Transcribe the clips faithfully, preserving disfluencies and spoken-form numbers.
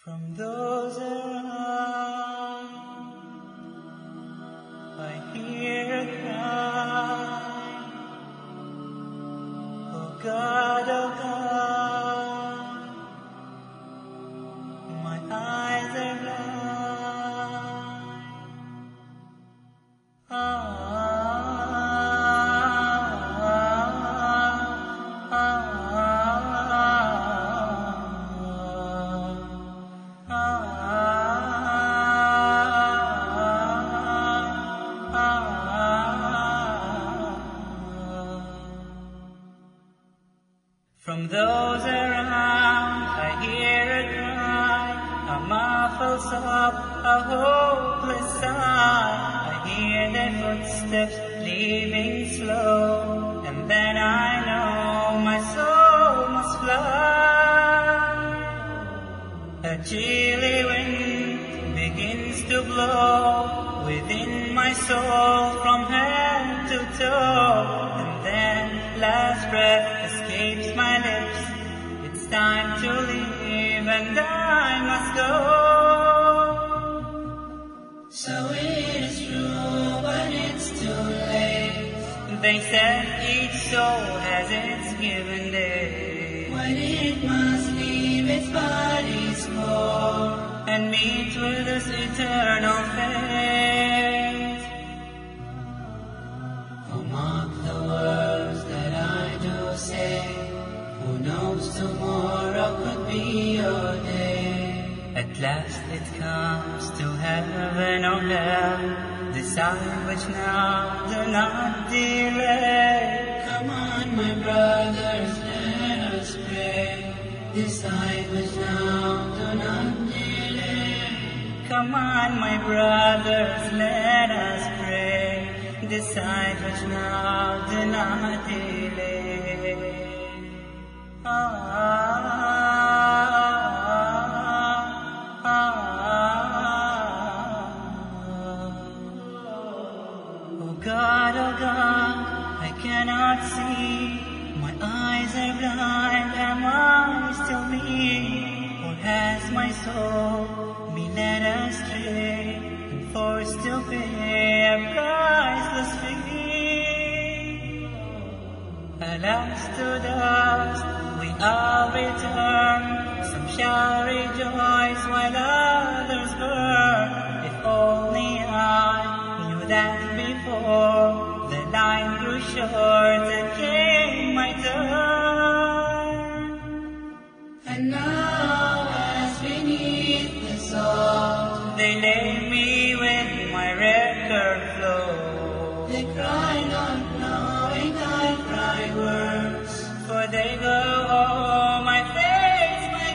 From those around, I hear a cry. Oh God, oh God, my eyes are blind. Ah, ah, ah, From those around, I hear a cry, a muffled sob, a hopeless sigh. I hear their footsteps leaving slow, and then I know my soul must fly. A chilly wind begins to blow within my soul from head to toe, and then last breath escapes my lips. It's time to leave and I must go. So it is true, but it's too late. They said each soul has its given day, when it must leave its body's core and meet with its eternal fate. Oh, mark the words that I do say. Who knows tomorrow could be your day. At last it comes to heaven or hell. Decide which now, do not delay. Come on, my brothers, let us pray. Decide which now, do not delay. Come on, my brothers, let us pray. Decide which now, do not delay. Ah, ah, ah, oh God, oh God, I cannot see. My eyes are blind, am I still me? Or has my soul been led astray and forced to pay a priceless fee? Alas, to dust we all return. Some shall rejoice while others burn. If only I knew that before the line grew short and came my turn. And now as beneath the salt they lay me with my record flow. They cry not knowing I cry words, for they go, oh my face, my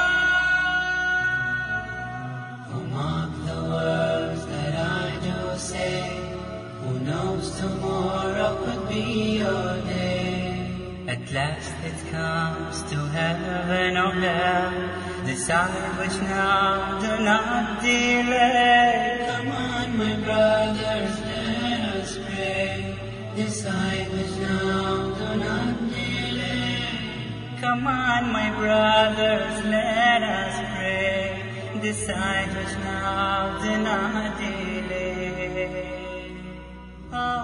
God. Oh, mark the words that I do say. Who knows tomorrow could be your day. At last it comes to heaven or hell. Decide which now, do not delay. Come on, my brothers, let us pray. Decide which now, do not delay. Come on, my brothers, let us pray. Decide which now, do not delay. Ah.